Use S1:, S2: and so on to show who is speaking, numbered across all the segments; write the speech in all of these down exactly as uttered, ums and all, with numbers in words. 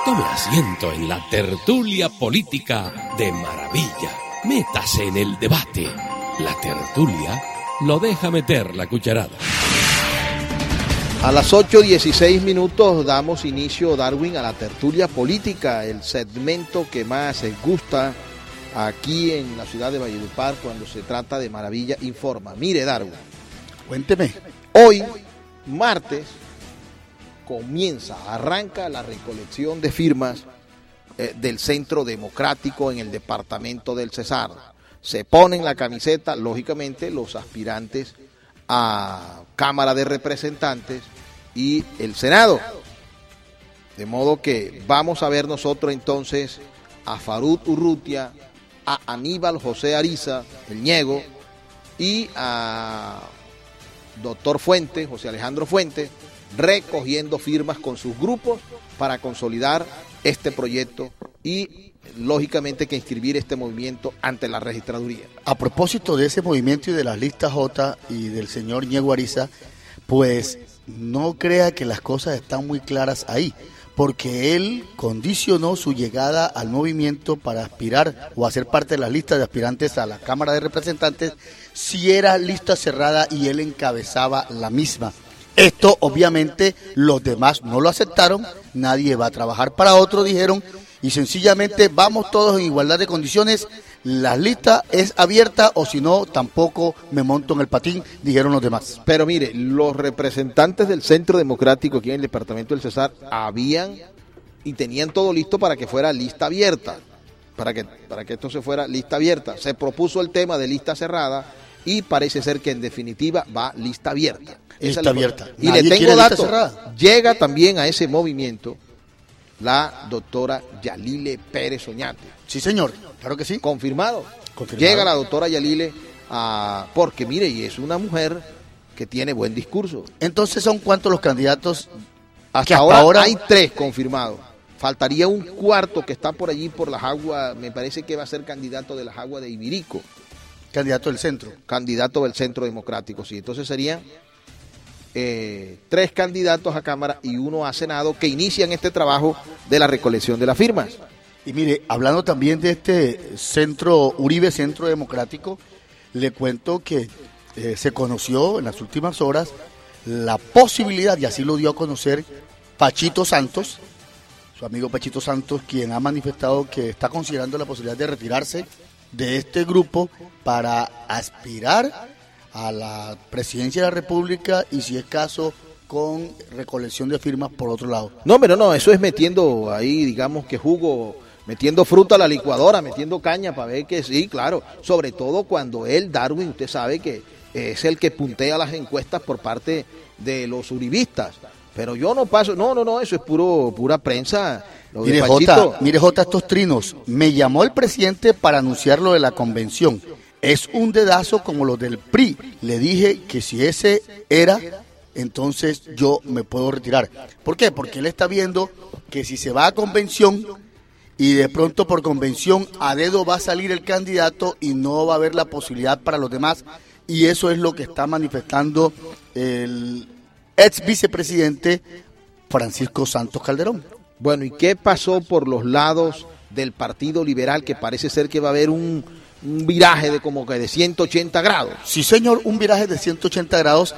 S1: Tome asiento en la tertulia política de Maravilla. Métase en el debate. La tertulia lo deja meter la cucharada.
S2: A las ocho dieciséis minutos damos inicio, Darwin, a la tertulia política, el segmento que más gusta aquí en la ciudad de Valledupar cuando se trata de Maravilla Informa. Mire, Darwin,
S3: cuénteme.
S2: Hoy, martes, comienza, arranca la recolección de firmas eh, del Centro Democrático en el departamento del Cesar. Se ponen la camiseta, lógicamente, los aspirantes a Cámara de Representantes y el Senado. De modo que vamos a ver nosotros entonces a Farud Urrutia, a Aníbal José Ariza, el Ñego, y a doctor Fuentes, José Alejandro Fuentes, recogiendo firmas con sus grupos para consolidar este proyecto y lógicamente que inscribir este movimiento ante la registraduría.
S3: A propósito de ese movimiento y de las listas J y del señor Ñego Ariza, pues no crea que las cosas están muy claras ahí, porque él condicionó su llegada al movimiento para aspirar o hacer parte de las listas de aspirantes a la Cámara de Representantes si era lista cerrada y él encabezaba la misma. Esto obviamente los demás no lo aceptaron, nadie va a trabajar para otro, dijeron, y sencillamente vamos todos en igualdad de condiciones, la lista es abierta o si no, tampoco me monto en el patín, dijeron los demás.
S2: Pero mire, los representantes del Centro Democrático aquí en el departamento del Cesar habían y tenían todo listo para que fuera lista abierta, para que, para que esto se fuera lista abierta. Se propuso el tema de lista cerrada y parece ser que en definitiva va lista abierta.
S3: Esa lista abierta.
S2: Y le tengo datos. Llega también a ese movimiento la doctora Yalile Pérez Oñate.
S3: Sí, señor, claro que sí.
S2: Confirmado.
S3: Confirmado.
S2: Llega la doctora Yalile, a, porque mire, y es una mujer que tiene buen discurso.
S3: Entonces, ¿son cuántos los candidatos?
S2: Hasta, hasta ahora, ahora hay tres confirmados. Faltaría un cuarto que está por allí por las aguas, me parece que va a ser candidato de las aguas de Ibirico.
S3: Candidato del centro.
S2: Candidato del Centro Democrático, sí. Entonces serían eh, tres candidatos a Cámara y uno a Senado que inician este trabajo de la recolección de las firmas.
S3: Y mire, hablando también de este centro, Uribe Centro Democrático, le cuento que eh, se conoció en las últimas horas la posibilidad, y así lo dio a conocer Pachito Santos, su amigo Pachito Santos, quien ha manifestado que está considerando la posibilidad de retirarse de este grupo para aspirar a la presidencia de la República y si es caso con recolección de firmas por otro lado.
S2: No, pero no, eso es metiendo ahí, digamos que jugo, metiendo fruta a la licuadora, metiendo caña para ver que sí, claro, sobre todo cuando él, Darwin, usted sabe que es el que puntea las encuestas por parte de los uribistas. Pero yo no paso, no, no, no, eso es puro, pura prensa. Lo
S3: mire, Jota, mire, Jota, estos trinos. Me llamó el presidente para anunciar lo de la convención. Es un dedazo como los del P R I. Le dije que si ese era, entonces yo me puedo retirar. ¿Por qué? Porque él está viendo que si se va a convención y de pronto por convención a dedo va a salir el candidato y no va a haber la posibilidad para los demás. Y eso es lo que está manifestando el ex vicepresidente Francisco Santos Calderón.
S2: Bueno, ¿y qué pasó por los lados del Partido Liberal? Que parece ser que va a haber un, un viraje de como que de ciento ochenta grados.
S3: Sí, señor, un viraje de ciento ochenta grados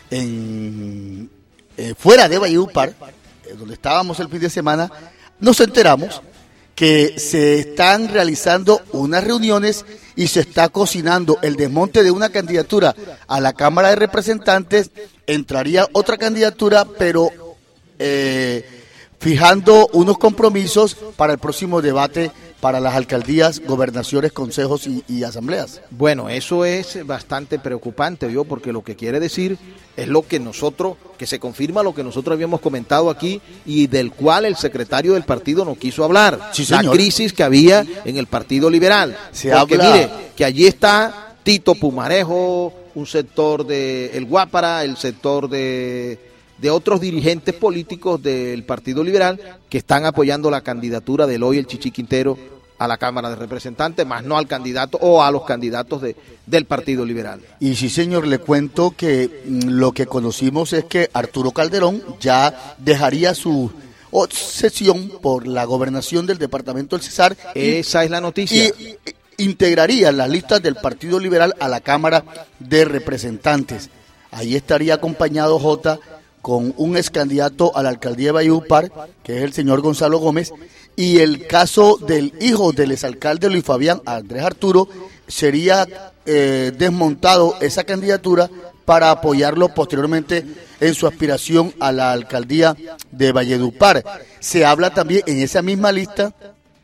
S3: en eh, fuera de Valledupar, eh, donde estábamos el fin de semana. Nos enteramos que se están realizando unas reuniones y se está cocinando el desmonte de una candidatura a la Cámara de Representantes. Entraría otra candidatura, pero eh, fijando unos compromisos para el próximo debate para las alcaldías, gobernaciones, consejos y, y asambleas.
S2: Bueno, eso es bastante preocupante, yo, porque lo que quiere decir es lo que nosotros, que se confirma lo que nosotros habíamos comentado aquí y del cual el secretario del partido no quiso hablar.
S3: Sí,
S2: la
S3: señor.
S2: crisis que había en el Partido Liberal.
S3: Se
S2: porque
S3: habla...
S2: mire, que allí está Tito Pumarejo, un sector de El Guápara, el sector de, de otros dirigentes políticos del Partido Liberal que están apoyando la candidatura de Eloy el Chichi Quintero a la Cámara de Representantes, más no al candidato o a los candidatos de, del Partido Liberal.
S3: Y sí, señor, le cuento que mm, lo que conocimos es que Arturo Calderón ya dejaría su, obsesión por la gobernación del departamento del Cesar.
S2: Esa
S3: y,
S2: es la noticia.
S3: Y, y integraría las listas del Partido Liberal a la Cámara de Representantes. Ahí estaría acompañado J con un ex candidato a la alcaldía de Valledupar, que es el señor Gonzalo Gómez, y el caso del hijo del exalcalde Luis Fabián, Andrés Arturo, sería eh, desmontado esa candidatura para apoyarlo posteriormente en su aspiración a la alcaldía de Valledupar. Se habla también en esa misma lista,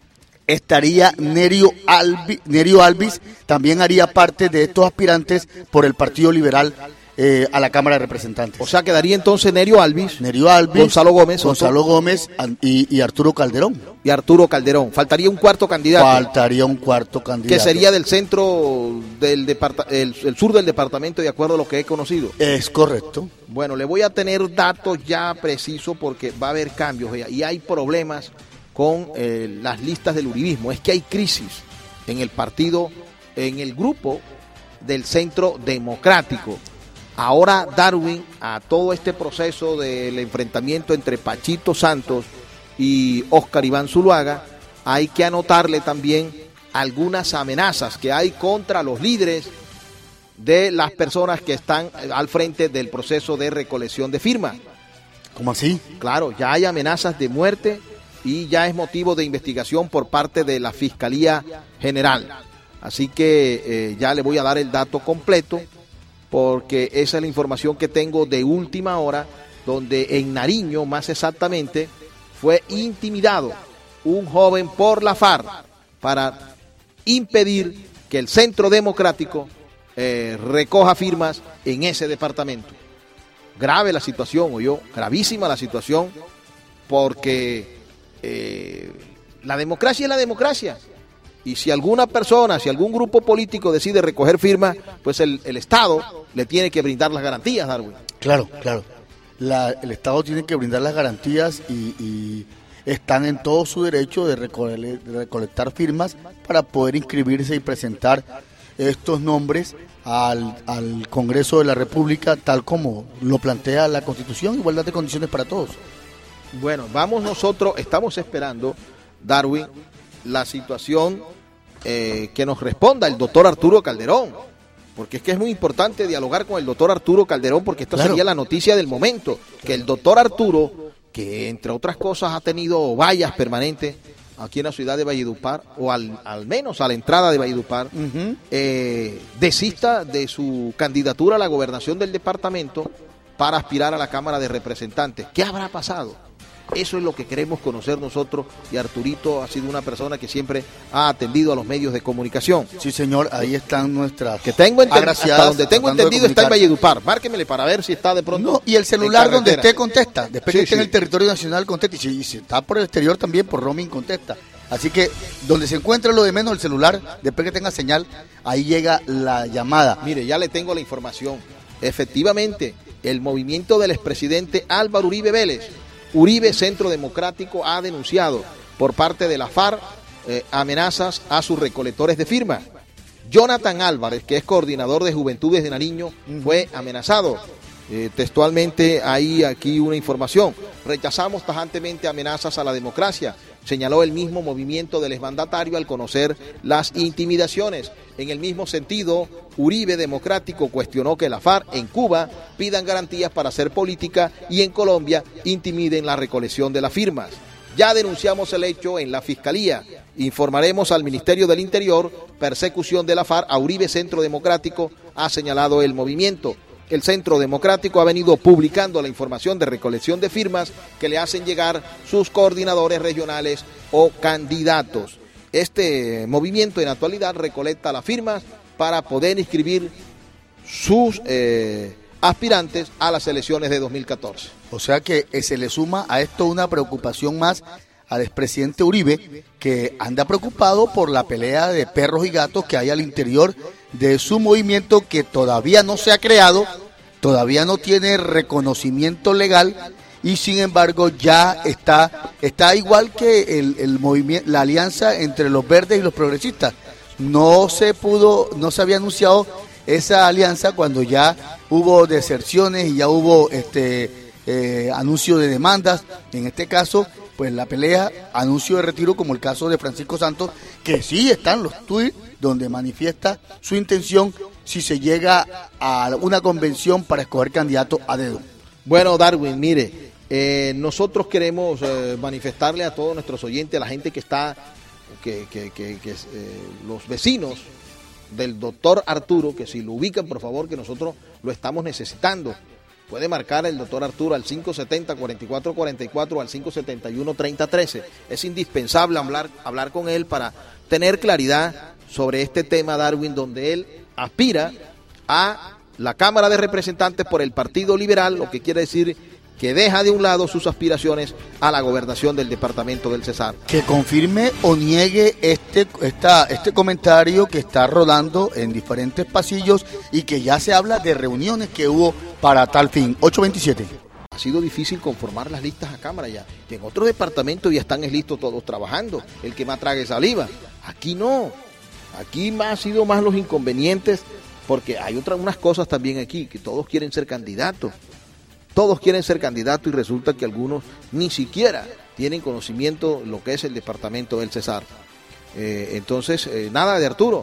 S3: estaría Nerio, Albi, Nerio Alvis, también haría parte de estos aspirantes por el Partido Liberal eh, a la Cámara de Representantes.
S2: O sea, quedaría entonces Nerio Alvis,
S3: Nerio Alvis,
S2: Gonzalo Gómez,
S3: Gonzalo Gómez y, y Arturo Calderón.
S2: Y Arturo Calderón. Faltaría un cuarto candidato.
S3: Faltaría un cuarto candidato.
S2: Que sería del centro del departamento, el, el sur del departamento, de acuerdo a lo que he conocido.
S3: Es correcto.
S2: Bueno, le voy a tener datos ya precisos porque va a haber cambios y hay problemas con eh, las listas del uribismo. Es que hay crisis en el partido, en el grupo del Centro Democrático. Ahora Darwin, a todo este proceso del enfrentamiento entre Pachito Santos y Óscar Iván Zuluaga, hay que anotarle también algunas amenazas que hay contra los líderes de las personas que están al frente del proceso de recolección de firmas.
S3: ¿Cómo así?
S2: Claro, ya hay amenazas de muerte y ya es motivo de investigación por parte de la Fiscalía General. Así que eh, ya le voy a dar el dato completo, porque esa es la información que tengo de última hora, donde en Nariño, más exactamente, fue intimidado un joven por la FARC para impedir que el Centro Democrático eh, recoja firmas en ese departamento. Grave la situación, oyó, gravísima la situación, porque eh, la democracia es la democracia. Y si alguna persona, si algún grupo político decide recoger firmas, pues el, el Estado le tiene que brindar las garantías, Darwin.
S3: Claro, claro. La, el Estado tiene que brindar las garantías y, y están en todo su derecho de, recole, de recolectar firmas para poder inscribirse y presentar estos nombres al, al Congreso de la República, tal como lo plantea la Constitución, igualdad de condiciones para todos.
S2: Bueno, vamos nosotros, estamos esperando, Darwin, la situación eh, que nos responda el doctor Arturo Calderón, porque es que es muy importante dialogar con el doctor Arturo Calderón, porque esta claro. sería la noticia del momento, que el doctor Arturo, que entre otras cosas ha tenido vallas permanentes aquí en la ciudad de Valledupar, o al, al menos a la entrada de Valledupar, uh-huh. eh, desista de su candidatura a la gobernación del departamento para aspirar a la Cámara de Representantes. ¿Qué habrá pasado? Eso es lo que queremos conocer nosotros, y Arturito ha sido una persona que siempre ha atendido a los medios de comunicación.
S3: Sí, señor, ahí están nuestras
S2: que tengo hasta donde tengo entendido está en Valledupar. Márquemele para ver si está de pronto.
S3: No, y el celular donde esté contesta. Después
S2: sí,
S3: que esté
S2: sí.
S3: en el territorio nacional contesta, y si, y si está por el exterior también por roaming contesta. Así que donde se encuentre lo de menos el celular, después que tenga señal, ahí llega la llamada.
S2: Mire, ya le tengo la información. Efectivamente, el movimiento del expresidente Álvaro Uribe Vélez, Uribe Centro Democrático, ha denunciado por parte de la FARC eh, amenazas a sus recolectores de firmas. Jonathan Álvarez, que es coordinador de Juventudes de Nariño, fue amenazado. Eh, textualmente hay aquí una información. Rechazamos tajantemente amenazas a la democracia, señaló el mismo movimiento del exmandatario al conocer las intimidaciones. En el mismo sentido, Uribe Democrático cuestionó que la FARC en Cuba pidan garantías para hacer política y en Colombia intimiden la recolección de las firmas. Ya denunciamos el hecho en la Fiscalía. Informaremos al Ministerio del Interior persecución de la FARC a Uribe Centro Democrático, ha señalado el movimiento. El Centro Democrático ha venido publicando la información de recolección de firmas que le hacen llegar sus coordinadores regionales o candidatos. Este movimiento en la actualidad recolecta las firmas para poder inscribir sus eh, aspirantes a las elecciones de dos mil catorce.
S3: O sea que se le suma a esto una preocupación más al expresidente Uribe, que anda preocupado por la pelea de perros y gatos que hay al interior de su movimiento, que todavía no se ha creado, todavía no tiene reconocimiento legal, y sin embargo ya está está igual que el, el movimiento, la alianza entre los verdes y los progresistas. No se pudo, no se había anunciado esa alianza cuando ya hubo deserciones y ya hubo este eh, anuncio de demandas, en este caso, pues la pelea, anuncio de retiro, como el caso de Francisco Santos, que sí están los tuits donde manifiesta su intención si se llega a una convención para escoger candidato a dedo.
S2: Bueno, Darwin, mire, eh, nosotros queremos eh, manifestarle a todos nuestros oyentes, a la gente que está, que, que, que, que eh, los vecinos del doctor Arturo, que si lo ubican, por favor, que nosotros lo estamos necesitando. Puede marcar el doctor Arturo al cinco setenta, cuarenta y cuatro cuarenta y cuatro o al cinco setenta y uno, treinta trece. Es indispensable hablar, hablar con él para tener claridad sobre este tema, Darwin, donde él aspira a la Cámara de Representantes por el Partido Liberal, lo que quiere decir que deja de un lado sus aspiraciones a la gobernación del departamento del Cesar. Que confirme o niegue este, esta, este comentario que está rodando en diferentes pasillos y que ya se habla de reuniones que hubo para tal fin. ocho veintisiete. Ha sido difícil conformar las listas a Cámara ya. Que en otros departamentos ya están listos todos trabajando. El que más trague saliva. Aquí no. Aquí más, ha sido más los inconvenientes, porque hay otras unas cosas también aquí, que todos quieren ser candidatos. Todos quieren ser candidatos y resulta que algunos ni siquiera tienen conocimiento de lo que es el departamento del Cesar. Eh, entonces, eh, nada de Arturo.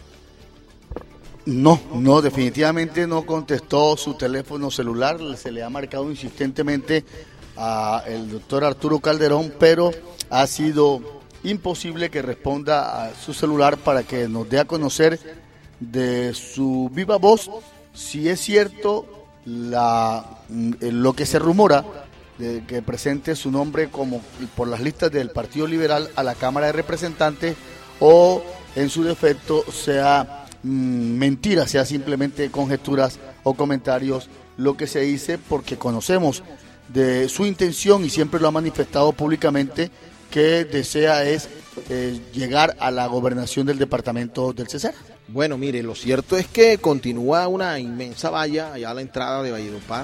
S3: No, no, definitivamente no contestó su teléfono celular, se le ha marcado insistentemente al doctor Arturo Calderón, pero ha sido imposible que responda a su celular para que nos dé a conocer de su viva voz si es cierto la lo que se rumora de que presente su nombre como por las listas del Partido Liberal a la Cámara de Representantes, o en su defecto sea mmm, mentira, sea simplemente conjeturas o comentarios lo que se dice, porque conocemos de su intención y siempre lo ha manifestado públicamente que desea es eh, llegar a la gobernación del departamento del Cesar.
S2: Bueno, mire, lo cierto es que continúa una inmensa valla allá a la entrada de Valledupar,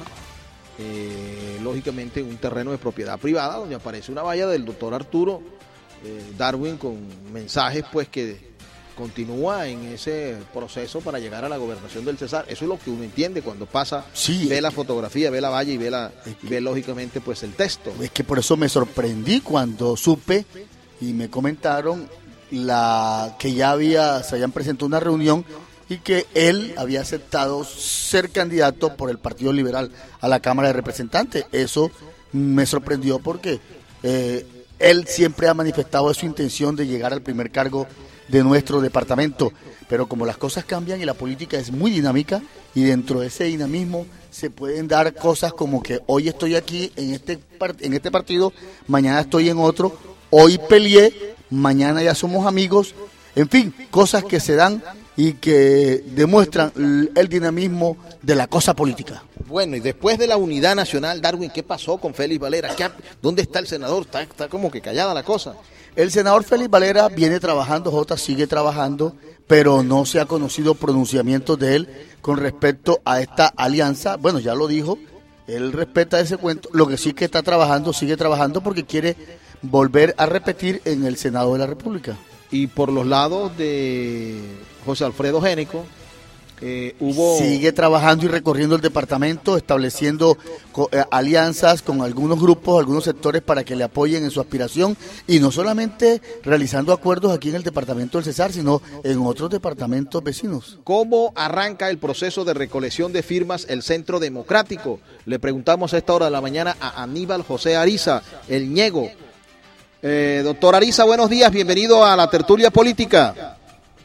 S2: eh, lógicamente un terreno de propiedad privada, donde aparece una valla del doctor Arturo eh, Darwin con mensajes pues que continúa en ese proceso para llegar a la gobernación del Cesar. Eso es lo que uno entiende cuando pasa, sí, ve la fotografía, ve la valla y ve, la, y ve lógicamente pues el texto.
S3: Es que por eso me sorprendí cuando supe y me comentaron la que ya había se habían presentado una reunión y que él había aceptado ser candidato por el Partido Liberal a la Cámara de Representantes. Eso me sorprendió porque eh, él siempre ha manifestado su intención de llegar al primer cargo de nuestro departamento, pero como las cosas cambian y la política es muy dinámica, y dentro de ese dinamismo se pueden dar cosas como que hoy estoy aquí en este en este partido, mañana estoy en otro, hoy peleé, mañana ya somos amigos, en fin, cosas que se dan y que demuestran el dinamismo de la cosa política.
S2: Bueno, y después de la unidad nacional, Darwin, ¿qué pasó con Félix Valera? ¿Qué, ¿Dónde está el senador? Está, está como que callada la cosa.
S3: El senador Félix Valera viene trabajando, Jota sigue trabajando, pero no se ha conocido pronunciamientos de él con respecto a esta alianza. Bueno, ya lo dijo, él respeta ese cuento, lo que sí que está trabajando, sigue trabajando porque quiere volver a repetir en el Senado de la República.
S2: Y por los lados de José Alfredo Génico, eh, hubo...
S3: Sigue trabajando y recorriendo el departamento, estableciendo co- eh, alianzas con algunos grupos, algunos sectores para que le apoyen en su aspiración, y no solamente realizando acuerdos aquí en el departamento del Cesar, sino en otros departamentos vecinos.
S2: ¿Cómo arranca el proceso de recolección de firmas el Centro Democrático? Le preguntamos a esta hora de la mañana a Aníbal José Ariza, el Ñego. Eh, doctor Ariza, buenos días, bienvenido a la tertulia política.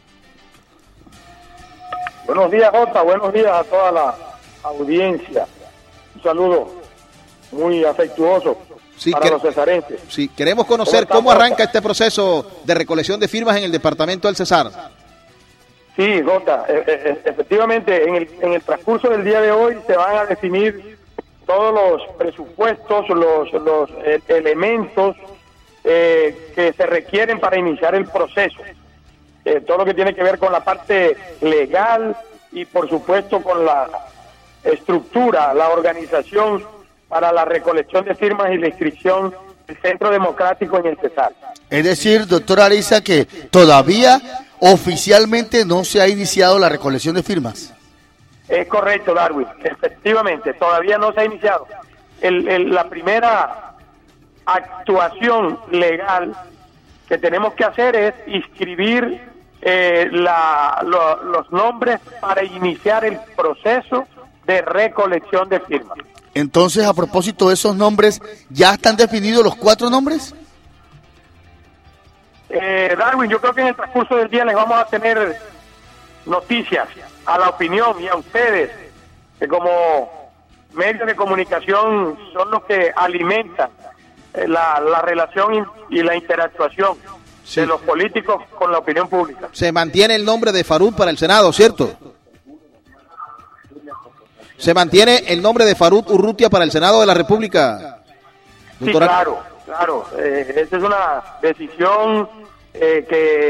S4: Buenos días, Jota, buenos días a toda la audiencia. Un saludo muy afectuoso
S2: sí,
S4: para
S2: que,
S4: los cesarenses.
S2: Sí, queremos conocer cómo, cómo arranca este proceso de recolección de firmas en el departamento del Cesar.
S4: Sí, Jota, e- e- efectivamente, en el, en el transcurso del día de hoy se van a definir todos los presupuestos, los, los eh, elementos eh, que se requieren para iniciar el proceso. Eh, todo lo que tiene que ver con la parte legal y por supuesto con la estructura, la organización para la recolección de firmas y la inscripción del Centro Democrático en el Cesar.
S3: Es decir, doctor Ariza, que todavía oficialmente no se ha iniciado la recolección de firmas.
S4: Es correcto, Darwin, efectivamente, todavía no se ha iniciado. El, el, la primera actuación legal que tenemos que hacer es inscribir eh, la, lo, los nombres para iniciar el proceso de recolección de firmas.
S3: Entonces, a propósito de esos nombres, ¿ya están definidos los cuatro nombres?
S4: Eh, Darwin, yo creo que en el transcurso del día les vamos a tener noticias a la opinión y a ustedes, que como medios de comunicación son los que alimentan eh, la, la relación y, y la interactuación sí. de los políticos con la opinión pública.
S2: Se mantiene el nombre de Faruk para el Senado, ¿cierto? Se mantiene el nombre de Faruk Urrutia para el Senado de la República.
S4: Doctora. Sí, claro, claro. Eh, esa es una decisión eh,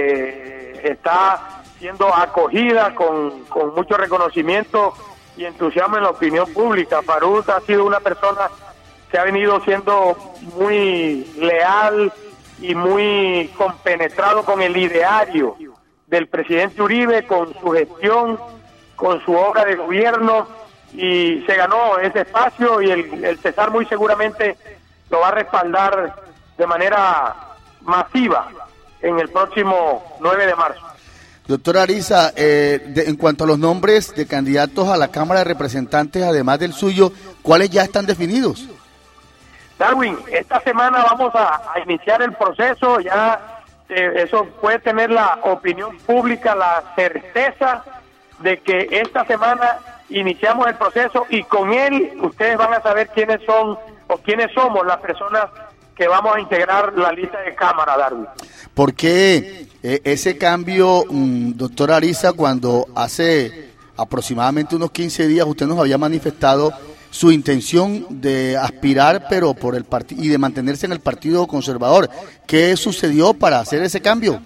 S4: que está siendo acogida con, con mucho reconocimiento y entusiasmo en la opinión pública. Faruk ha sido una persona que ha venido siendo muy leal y muy compenetrado con el ideario del presidente Uribe, con su gestión, con su obra de gobierno, y se ganó ese espacio y el, el Cesar muy seguramente lo va a respaldar de manera masiva en el próximo nueve de marzo.
S3: Doctora Ariza, eh, de, en cuanto a los nombres de candidatos a la Cámara de Representantes, además del suyo, ¿cuáles ya están definidos?
S4: Darwin, esta semana vamos a, a iniciar el proceso, ya eh, eso puede tener la opinión pública, la certeza de que esta semana iniciamos el proceso y con él ustedes van a saber quiénes son o quiénes somos las personas que vamos a integrar la lista de Cámara, Darwin.
S3: ¿Por qué eh, ese cambio, mmm, doctora Ariza, cuando hace aproximadamente unos quince días usted nos había manifestado su intención de aspirar, pero por el partido y de mantenerse en el Partido Conservador? ¿Qué sucedió para hacer ese cambio?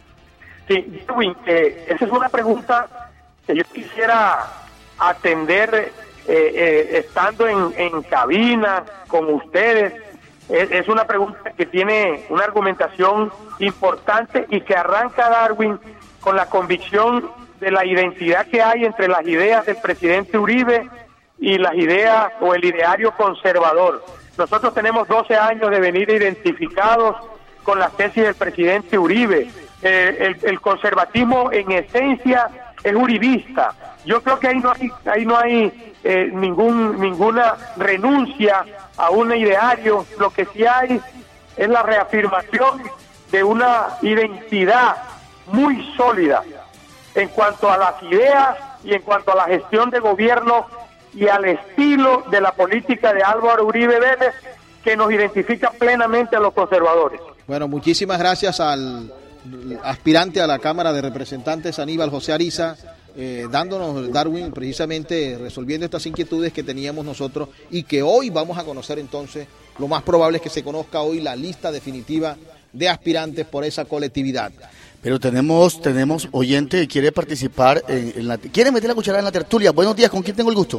S4: Sí, Darwin, eh, esa es una pregunta que yo quisiera atender eh, eh, estando en, en cabina con ustedes. Es, es una pregunta que tiene una argumentación importante y que arranca, Darwin, con la convicción de la identidad que hay entre las ideas del presidente Uribe y las ideas o el ideario conservador. Nosotros tenemos doce años de venir identificados con las tesis del presidente Uribe. Eh, el, el conservatismo en esencia es uribista. Yo creo que ahí no hay, ahí no hay eh, ningún ninguna renuncia a un ideario. Lo que sí hay es la reafirmación de una identidad muy sólida en cuanto a las ideas y en cuanto a la gestión de gobierno y al estilo de la política de Álvaro Uribe Vélez, que nos identifica plenamente a los conservadores.
S2: Bueno, muchísimas gracias al aspirante a la Cámara de Representantes, Aníbal José Ariza, eh, dándonos, Darwin, precisamente resolviendo estas inquietudes que teníamos nosotros y que hoy vamos a conocer. Entonces, lo más probable es que se conozca hoy la lista definitiva de aspirantes por esa colectividad.
S3: Pero tenemos tenemos oyente que quiere participar en, en la... ¿Quiere meter la cucharada en la tertulia? Buenos días, ¿con quién tengo el gusto?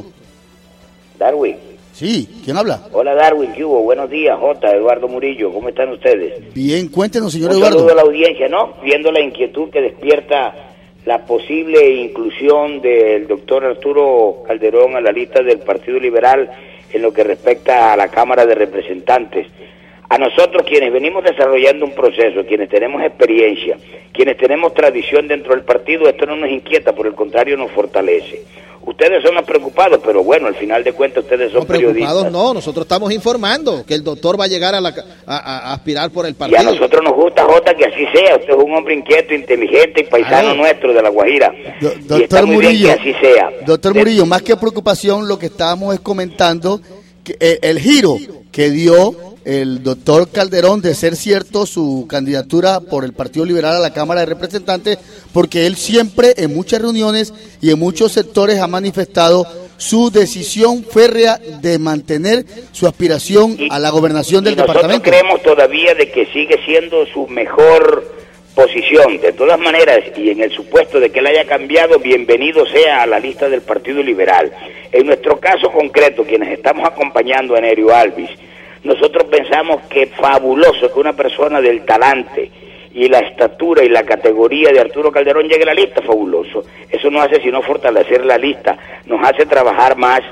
S5: Darwin.
S3: Sí, ¿quién habla?
S5: Hola Darwin, ¿qué hubo? Buenos días, J. Eduardo Murillo, ¿cómo están ustedes?
S3: Bien, cuéntenos, señor
S5: Un
S3: Eduardo.
S5: Un saludo a la audiencia, ¿no? Viendo la inquietud que despierta la posible inclusión del doctor Arturo Calderón a la lista del Partido Liberal en lo que respecta a la Cámara de Representantes. A nosotros, quienes venimos desarrollando un proceso, quienes tenemos experiencia, quienes tenemos tradición dentro del partido, esto no nos inquieta, por el contrario nos fortalece. Ustedes son los preocupados, pero bueno, al final de cuentas ustedes son
S2: no, preocupados
S5: periodistas.
S2: No, nosotros estamos informando que el doctor va a llegar a, la, a, a aspirar por el partido.
S5: Y a nosotros nos gusta, Jota, que así sea. Usted es un hombre inquieto, inteligente y paisano Ay. nuestro de La Guajira.
S3: Do,
S5: y
S3: doctor
S5: está muy
S3: Murillo,
S5: bien que así sea.
S3: Doctor de... Murillo, más que preocupación, lo que estábamos es comentando que eh, el giro que dio el doctor Calderón de ser cierto su candidatura por el Partido Liberal a la Cámara de Representantes, porque él siempre en muchas reuniones y en muchos sectores ha manifestado su decisión férrea de mantener su aspiración
S5: y,
S3: a la gobernación del
S5: y nosotros
S3: departamento.
S5: Creemos todavía de que sigue siendo su mejor posición. De todas maneras, y en el supuesto de que él haya cambiado, bienvenido sea a la lista del Partido Liberal. En nuestro caso concreto, quienes estamos acompañando a Nerio Alvis, nosotros pensamos que fabuloso que una persona del talante y la estatura y la categoría de Arturo Calderón llegue a la lista, fabuloso. Eso no hace sino fortalecer la lista, nos hace trabajar más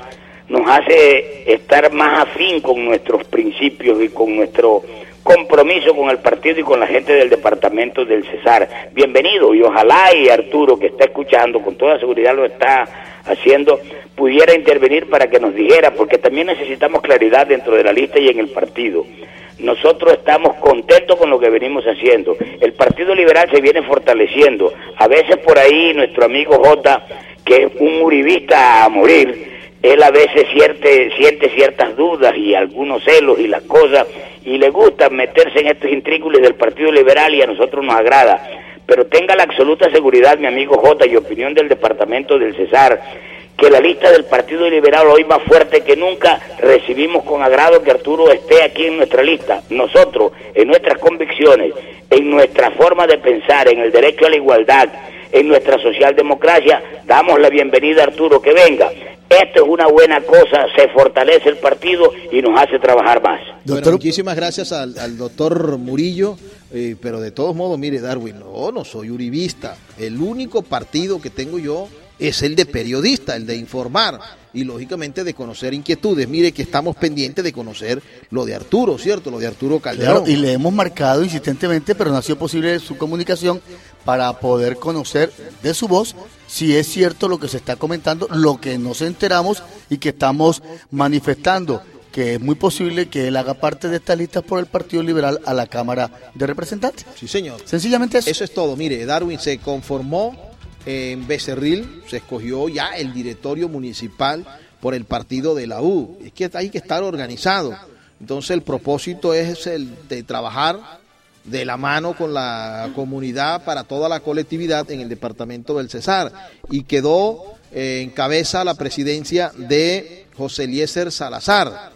S5: nos hace estar más afín con nuestros principios y con nuestro compromiso con el partido y con la gente del departamento del Cesar. Bienvenido, y ojalá y Arturo, que está escuchando, con toda seguridad lo está haciendo, pudiera intervenir para que nos dijera, porque también necesitamos claridad dentro de la lista y en el partido. Nosotros estamos contentos con lo que venimos haciendo. El Partido Liberal se viene fortaleciendo. A veces por ahí nuestro amigo Jota, que es un uribista a morir, él a veces siente, siente ciertas dudas y algunos celos y las cosas, y le gusta meterse en estos intrículos del Partido Liberal, y a nosotros nos agrada. Pero tenga la absoluta seguridad, mi amigo Jota, y opinión del departamento del Cesar, que la lista del Partido Liberal hoy más fuerte que nunca. Recibimos con agrado que Arturo esté aquí en nuestra lista. Nosotros, en nuestras convicciones, en nuestra forma de pensar, en el derecho a la igualdad, en nuestra socialdemocracia, damos la bienvenida a Arturo, que venga. Esto es una buena cosa, se fortalece el partido y nos hace trabajar más.
S2: Bueno, muchísimas gracias al, al doctor Murillo, eh, pero de todos modos, mire, Darwin, no, no soy uribista. El único partido que tengo yo es el de periodista, el de informar y lógicamente de conocer inquietudes. Mire que estamos pendientes de conocer lo de Arturo, ¿cierto? Lo de Arturo Calderón.
S3: Claro, y le hemos marcado insistentemente, pero no ha sido posible su comunicación para poder conocer de su voz si es cierto lo que se está comentando, lo que nos enteramos y que estamos manifestando, que es muy posible que él haga parte de estas listas por el Partido Liberal a la Cámara de Representantes.
S2: Sí, señor.
S3: Sencillamente eso.
S2: Eso es todo. Mire, Darwin, se conformó en Becerril, se escogió ya el directorio municipal por el partido de la U. Es que hay que estar organizado. Entonces el propósito es el de trabajar de la mano con la comunidad para toda la colectividad en el departamento del Cesar. Y quedó eh, en cabeza la presidencia de José Eliezer Salazar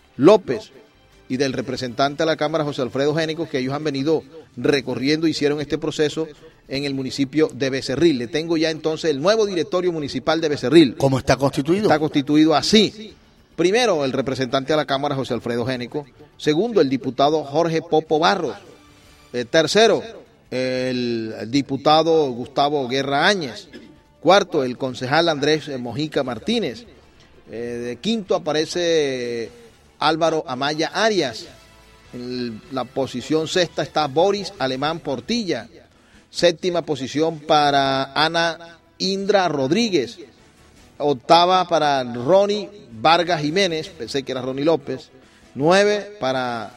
S2: López y del representante a la Cámara, José Alfredo Génico, que ellos han venido recorriendo, hicieron este proceso en el municipio de Becerril. Le tengo ya entonces el nuevo directorio municipal de Becerril.
S3: ¿Cómo está constituido?
S2: Está constituido así. Primero, el representante a la Cámara, José Alfredo Génico. Segundo, el diputado Jorge Popo Barros. Eh, tercero, el diputado Gustavo Guerra Áñez. Cuarto, el concejal Andrés Mojica Martínez. Eh, de quinto aparece Álvaro Amaya Arias. En la posición sexta está Boris Alemán Portilla. Séptima posición para Ana Indra Rodríguez. Octava para Ronnie Vargas Jiménez, pensé que era Ronnie López. Nueve para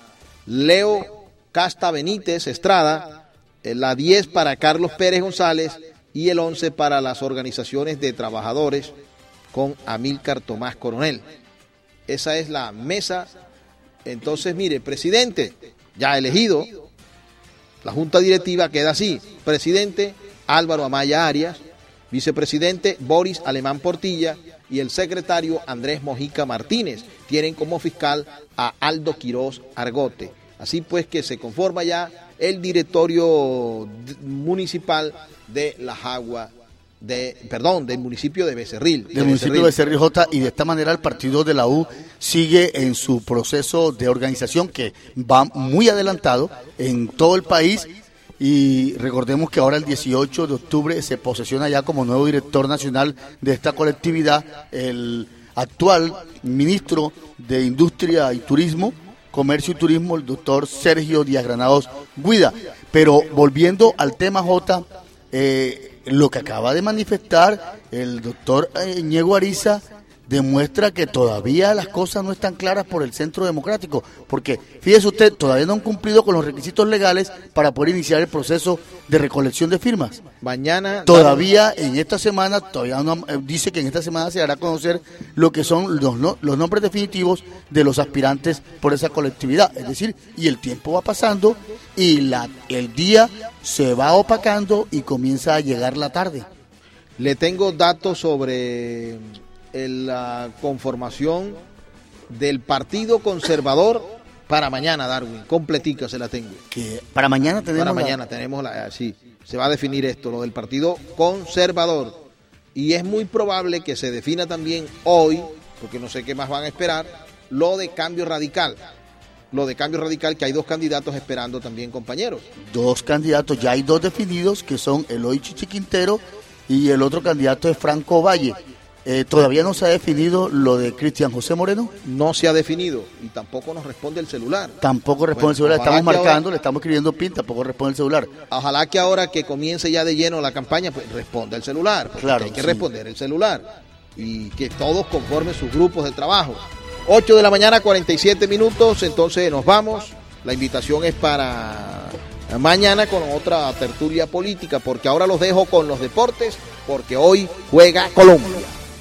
S2: Leo Casta Benítez Estrada. La diez para Carlos Pérez González. Y el once para las organizaciones de trabajadores con Amílcar Tomás Coronel. Esa es la mesa. Entonces, mire, presidente ya elegido. La junta directiva queda así: presidente Álvaro Amaya Arias, vicepresidente Boris Alemán Portilla y el secretario Andrés Mojica Martínez. Tienen como fiscal a Aldo Quirós Argote. Así pues que se conforma ya el directorio municipal de La Jagua, de, perdón, del municipio de Becerril.
S3: Del de municipio de Becerril, J, y de esta manera el partido de la U sigue en su proceso de organización que va muy adelantado en todo el país, y recordemos que ahora el dieciocho de octubre se posesiona ya como nuevo director nacional de esta colectividad el actual ministro de Industria y Turismo, Comercio y Turismo, el doctor Sergio Díaz Granados Guida. Pero volviendo al tema, J, eh, lo que acaba de manifestar el doctor eh, Ñego Ariza demuestra que todavía las cosas no están claras por el Centro Democrático, porque fíjese usted, todavía no han cumplido con los requisitos legales para poder iniciar el proceso de recolección de firmas.
S2: Mañana
S3: todavía en esta semana, todavía no, eh, dice que en esta semana se hará conocer lo que son los, no, los nombres definitivos de los aspirantes por esa colectividad, es decir, y el tiempo va pasando y la, el día se va opacando y comienza a llegar la tarde.
S2: Le tengo datos sobre la conformación del Partido Conservador para mañana, Darwin, completica se la tengo.
S3: Que para mañana tenemos
S2: para
S3: la...
S2: mañana tenemos la, sí, se va a definir esto, lo del Partido Conservador, y es muy probable que se defina también hoy, porque no sé qué más van a esperar, lo de Cambio Radical. Lo de Cambio Radical, que hay dos candidatos esperando también, compañeros.
S3: Dos candidatos, ya hay dos definidos, que son Eloy Chichi Quintero y el otro candidato es Franco Valle. Eh, ¿Todavía no se ha definido lo de Cristian José Moreno?
S2: No se ha definido y tampoco nos responde el celular.
S3: Tampoco responde
S2: Bueno,
S3: el celular, estamos
S2: ojalá que
S3: marcando,
S2: ahora-
S3: le estamos escribiendo pin, tampoco responde el celular.
S2: Ojalá que ahora que comience ya de lleno la campaña, pues responda el celular, porque
S3: Claro,
S2: hay que
S3: sí.
S2: responder el celular y que todos conformen sus grupos de trabajo. ocho de la mañana, cuarenta y siete minutos, entonces nos vamos. La invitación es para mañana con otra tertulia política, porque ahora los dejo con los deportes, porque hoy juega Colombia.